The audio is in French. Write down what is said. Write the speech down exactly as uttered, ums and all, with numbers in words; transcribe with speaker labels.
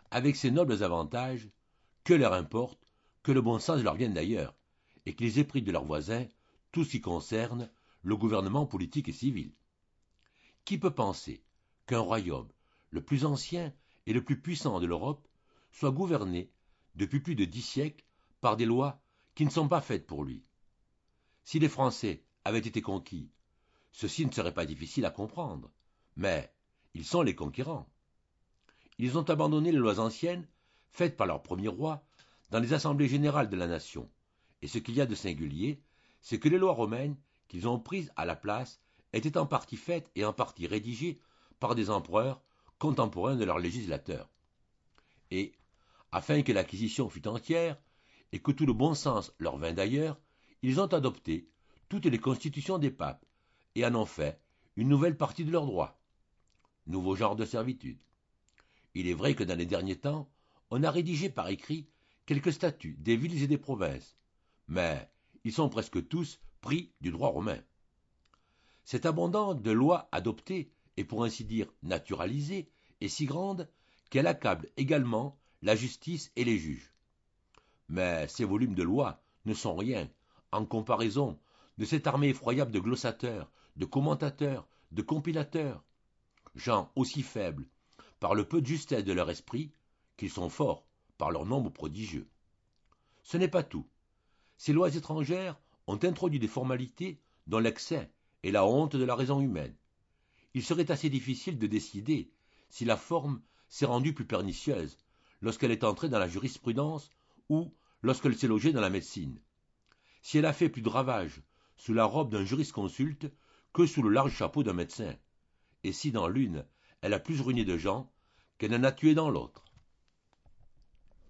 Speaker 1: avec ces nobles avantages, que leur importe que le bon sens leur vienne d'ailleurs, et qu'ils aient pris de leurs voisins tout ce qui concerne le gouvernement politique et civil. Qui peut penser qu'un royaume, le plus ancien et le plus puissant de l'Europe, soit gouverné, depuis plus de dix siècles, par des lois qui ne sont pas faites pour lui? Si les Français avaient été conquis, ceci ne serait pas difficile à comprendre, mais ils sont les conquérants. Ils ont abandonné les lois anciennes, faites par leur premier roi, dans les assemblées générales de la nation, et ce qu'il y a de singulier, c'est que les lois romaines qu'ils ont prises à la place étaient en partie faites et en partie rédigées par des empereurs contemporains de leurs législateurs. Et, afin que l'acquisition fût entière, et que tout le bon sens leur vînt d'ailleurs, ils ont adopté toutes les constitutions des papes, et en ont fait une nouvelle partie de leurs droits. Nouveau genre de servitude. Il est vrai que dans les derniers temps, on a rédigé par écrit quelques statuts des villes et des provinces, mais ils sont presque tous pris du droit romain. Cette abondance de lois adoptées, et pour ainsi dire naturalisées, est si grande qu'elle accable également la justice et les juges. Mais ces volumes de lois ne sont rien en comparaison de cette armée effroyable de glossateurs, de commentateurs, de compilateurs, gens aussi faibles par le peu de justesse de leur esprit qu'ils sont forts par leur nombre prodigieux. Ce n'est pas tout. Ces lois étrangères ont introduit des formalités dont l'excès est la honte de la raison humaine. Il serait assez difficile de décider si la forme s'est rendue plus pernicieuse lorsqu'elle est entrée dans la jurisprudence ou lorsqu'elle s'est logée dans la médecine. Si elle a fait plus de ravages sous la robe d'un jurisconsulte que sous le large chapeau d'un médecin, et si dans l'une elle a plus ruiné de gens qu'elle n'en a tué dans l'autre.